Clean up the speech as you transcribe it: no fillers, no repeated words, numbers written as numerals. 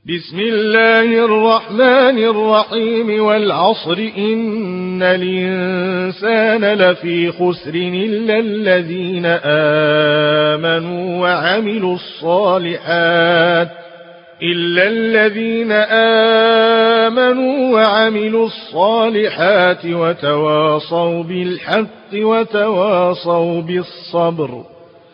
بسم الله الرحمن الرحيم والعصر إن الإنسان لفي خسر إلا الذين آمنوا وعملوا الصالحات وتواصوا بالحق وتواصوا بالصبر.